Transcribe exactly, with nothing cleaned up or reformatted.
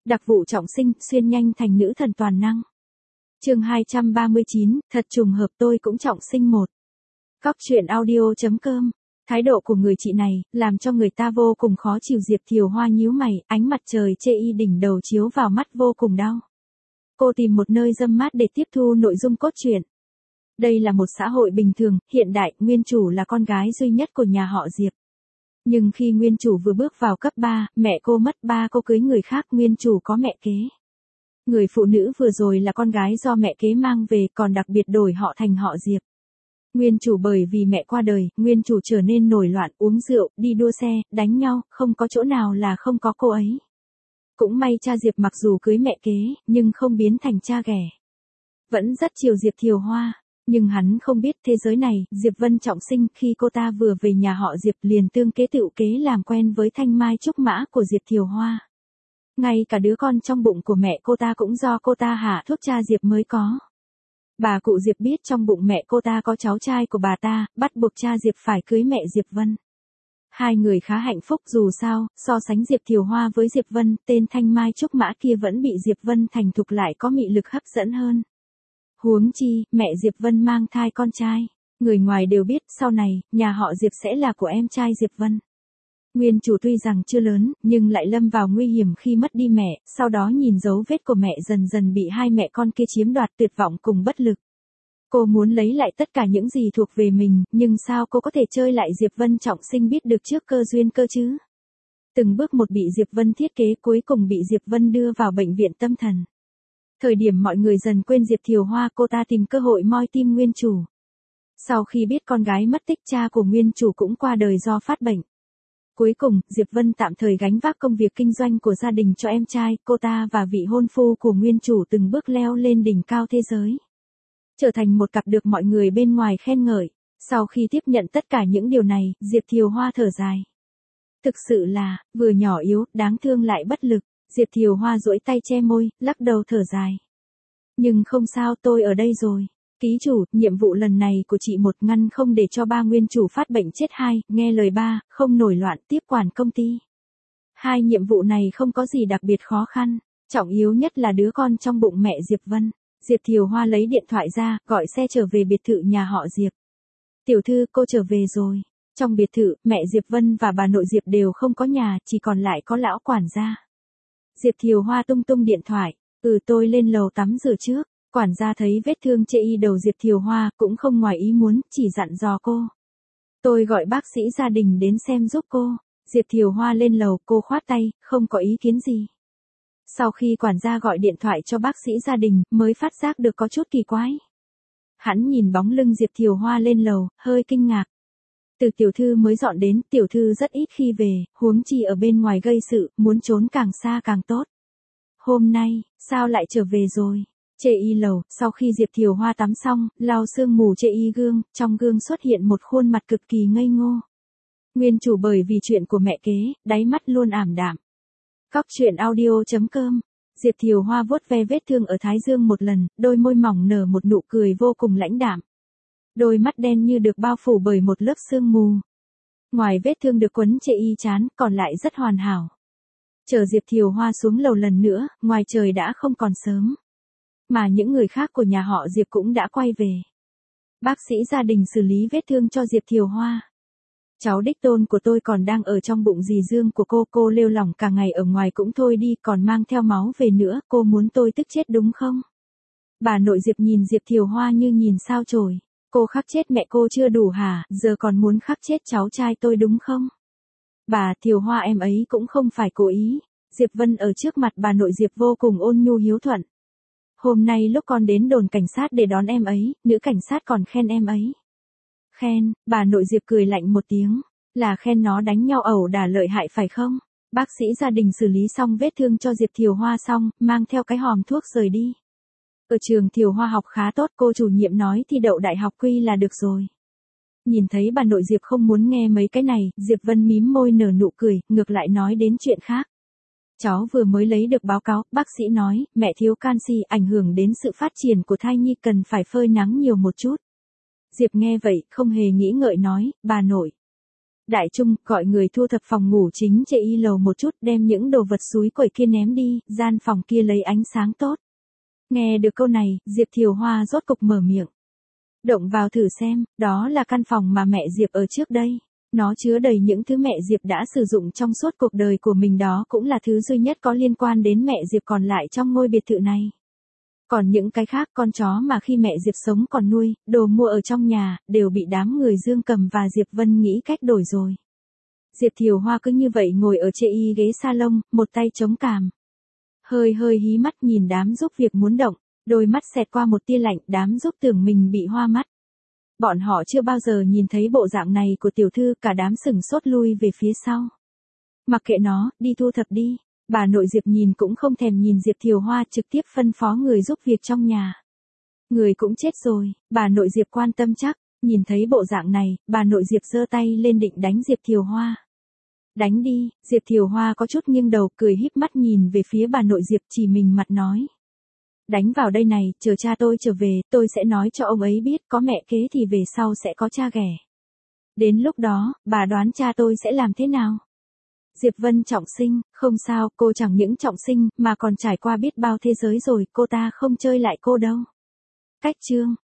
Đặc vụ trọng sinh, xuyên nhanh thành nữ thần toàn năng. Chương hai trăm ba mươi chín, thật trùng hợp tôi cũng trọng sinh một. Cóc truyện audio chấm com. Thái độ của người chị này, làm cho người ta vô cùng khó chịu. Diệp Thiều Hoa nhíu mày, ánh mặt trời chê y đỉnh đầu chiếu vào mắt vô cùng đau. Cô tìm một nơi râm mát để tiếp thu nội dung cốt truyện. Đây là một xã hội bình thường, hiện đại, nguyên chủ là con gái duy nhất của nhà họ Diệp. Nhưng khi nguyên chủ vừa bước vào cấp ba, mẹ cô mất, ba cô cưới người khác, nguyên chủ có mẹ kế. Người phụ nữ vừa rồi là con gái do mẹ kế mang về, còn đặc biệt đổi họ thành họ Diệp. Nguyên chủ bởi vì mẹ qua đời, nguyên chủ trở nên nổi loạn, uống rượu, đi đua xe, đánh nhau, không có chỗ nào là không có cô ấy. Cũng may cha Diệp mặc dù cưới mẹ kế, nhưng không biến thành cha ghẻ. Vẫn rất chiều Diệp Thiều Hoa. Nhưng hắn không biết thế giới này, Diệp Vân trọng sinh, khi cô ta vừa về nhà họ Diệp liền tương kế tựu kế làm quen với thanh mai trúc mã của Diệp Thiều Hoa. Ngay cả đứa con trong bụng của mẹ cô ta cũng do cô ta hạ thuốc cha Diệp mới có. Bà cụ Diệp biết trong bụng mẹ cô ta có cháu trai của bà ta, bắt buộc cha Diệp phải cưới mẹ Diệp Vân. Hai người khá hạnh phúc, dù sao, so sánh Diệp Thiều Hoa với Diệp Vân, tên thanh mai trúc mã kia vẫn bị Diệp Vân thành thục lại có mị lực hấp dẫn hơn. Huống chi, mẹ Diệp Vân mang thai con trai. Người ngoài đều biết, sau này, nhà họ Diệp sẽ là của em trai Diệp Vân. Nguyên chủ tuy rằng chưa lớn, nhưng lại lâm vào nguy hiểm khi mất đi mẹ, sau đó nhìn dấu vết của mẹ dần dần bị hai mẹ con kia chiếm đoạt, tuyệt vọng cùng bất lực. Cô muốn lấy lại tất cả những gì thuộc về mình, nhưng sao cô có thể chơi lại Diệp Vân trọng sinh biết được trước cơ duyên cơ chứ? Từng bước một bị Diệp Vân thiết kế, cuối cùng bị Diệp Vân đưa vào bệnh viện tâm thần. Thời điểm mọi người dần quên Diệp Thiều Hoa, cô ta tìm cơ hội moi tim nguyên chủ. Sau khi biết con gái mất tích, cha của nguyên chủ cũng qua đời do phát bệnh. Cuối cùng, Diệp Vân tạm thời gánh vác công việc kinh doanh của gia đình cho em trai, cô ta và vị hôn phu của nguyên chủ từng bước leo lên đỉnh cao thế giới. Trở thành một cặp được mọi người bên ngoài khen ngợi. Sau khi tiếp nhận tất cả những điều này, Diệp Thiều Hoa thở dài. Thực sự là, vừa nhỏ yếu, đáng thương lại bất lực. Diệp Thiều Hoa duỗi tay che môi, lắc đầu thở dài. Nhưng không sao, tôi ở đây rồi. Ký chủ, nhiệm vụ lần này của chị một, ngăn không để cho ba nguyên chủ phát bệnh chết. Hai, nghe lời ba, không nổi loạn, tiếp quản công ty. Hai nhiệm vụ này không có gì đặc biệt khó khăn. Trọng yếu nhất là đứa con trong bụng mẹ Diệp Vân. Diệp Thiều Hoa lấy điện thoại ra, gọi xe trở về biệt thự nhà họ Diệp. Tiểu thư, cô trở về rồi. Trong biệt thự, mẹ Diệp Vân và bà nội Diệp đều không có nhà, chỉ còn lại có lão quản gia. Diệp Thiều Hoa tung tung điện thoại, ừ tôi lên lầu tắm rửa trước. Quản gia thấy vết thương chê y đầu Diệp Thiều Hoa, cũng không ngoài ý muốn, chỉ dặn dò cô. Tôi gọi bác sĩ gia đình đến xem giúp cô. Diệp Thiều Hoa lên lầu, cô khoát tay, không có ý kiến gì. Sau khi quản gia gọi điện thoại cho bác sĩ gia đình, mới phát giác được có chút kỳ quái. Hắn nhìn bóng lưng Diệp Thiều Hoa lên lầu, hơi kinh ngạc. Từ tiểu thư mới dọn đến, tiểu thư rất ít khi về, huống chi ở bên ngoài gây sự, muốn trốn càng xa càng tốt. Hôm nay, sao lại trở về rồi? Chê y lầu, sau khi Diệp Thiều Hoa tắm xong, lau sương mù chê y gương, trong gương xuất hiện một khuôn mặt cực kỳ ngây ngô. Nguyên chủ bởi vì chuyện của mẹ kế, đáy mắt luôn ảm đạm. Cóc truyện audio chấm com. Diệp Thiều Hoa vuốt ve vết thương ở thái dương một lần, đôi môi mỏng nở một nụ cười vô cùng lãnh đạm. Đôi mắt đen như được bao phủ bởi một lớp sương mù. Ngoài vết thương được quấn chê y chán, còn lại rất hoàn hảo. Chờ Diệp Thiều Hoa xuống lầu lần nữa, ngoài trời đã không còn sớm. Mà những người khác của nhà họ Diệp cũng đã quay về. Bác sĩ gia đình xử lý vết thương cho Diệp Thiều Hoa. Cháu đích tôn của tôi còn đang ở trong bụng dì Dương của cô, cô lêu lỏng cả ngày ở ngoài cũng thôi đi, còn mang theo máu về nữa, cô muốn tôi tức chết đúng không? Bà nội Diệp nhìn Diệp Thiều Hoa như nhìn sao chổi. Cô khắc chết mẹ cô chưa đủ hả, giờ còn muốn khắc chết cháu trai tôi đúng không? Bà Thiều Hoa em ấy cũng không phải cố ý. Diệp Vân ở trước mặt bà nội Diệp vô cùng ôn nhu hiếu thuận. Hôm nay lúc con đến đồn cảnh sát để đón em ấy, nữ cảnh sát còn khen em ấy. Khen, bà nội Diệp cười lạnh một tiếng. Là khen nó đánh nhau ẩu đả lợi hại phải không? Bác sĩ gia đình xử lý xong vết thương cho Diệp Thiều Hoa xong, mang theo cái hòm thuốc rời đi. Ở trường Thiều Hoa học khá tốt, cô chủ nhiệm nói thi đậu đại học quy là được rồi. Nhìn thấy bà nội Diệp không muốn nghe mấy cái này, Diệp Vân mím môi nở nụ cười, ngược lại nói đến chuyện khác. Cháu vừa mới lấy được báo cáo, bác sĩ nói, mẹ thiếu canxi ảnh hưởng đến sự phát triển của thai nhi, cần phải phơi nắng nhiều một chút. Diệp nghe vậy, không hề nghĩ ngợi nói, bà nội. Đại Trung, gọi người thu thập phòng ngủ chính chệ y lầu một chút, đem những đồ vật xúi quẩy kia ném đi, gian phòng kia lấy ánh sáng tốt. Nghe được câu này, Diệp Thiều Hoa rốt cục mở miệng. Động vào thử xem, đó là căn phòng mà mẹ Diệp ở trước đây. Nó chứa đầy những thứ mẹ Diệp đã sử dụng trong suốt cuộc đời của mình, đó cũng là thứ duy nhất có liên quan đến mẹ Diệp còn lại trong ngôi biệt thự này. Còn những cái khác, con chó mà khi mẹ Diệp sống còn nuôi, đồ mua ở trong nhà, đều bị đám người Dương Cầm và Diệp Vân nghĩ cách đổi rồi. Diệp Thiều Hoa cứ như vậy ngồi ở chệ y ghế salon, một tay chống cằm. Hơi hơi hí mắt nhìn đám giúp việc muốn động, đôi mắt xẹt qua một tia lạnh, đám giúp tưởng mình bị hoa mắt. Bọn họ chưa bao giờ nhìn thấy bộ dạng này của tiểu thư, cả đám sửng sốt lui về phía sau. Mặc kệ nó, đi thu thập đi. Bà nội Diệp nhìn cũng không thèm nhìn Diệp Thiều Hoa, trực tiếp phân phó người giúp việc trong nhà. Người cũng chết rồi, bà nội Diệp quan tâm chắc, nhìn thấy bộ dạng này, bà nội Diệp giơ tay lên định đánh Diệp Thiều Hoa. Đánh đi, Diệp Thiều Hoa có chút nghiêng đầu, cười híp mắt nhìn về phía bà nội Diệp, chỉ mình mặt nói. Đánh vào đây này, chờ cha tôi trở về, tôi sẽ nói cho ông ấy biết, có mẹ kế thì về sau sẽ có cha ghẻ. Đến lúc đó, bà đoán cha tôi sẽ làm thế nào? Diệp Vân trọng sinh, không sao, cô chẳng những trọng sinh, mà còn trải qua biết bao thế giới rồi, cô ta không chơi lại cô đâu. Cách chương.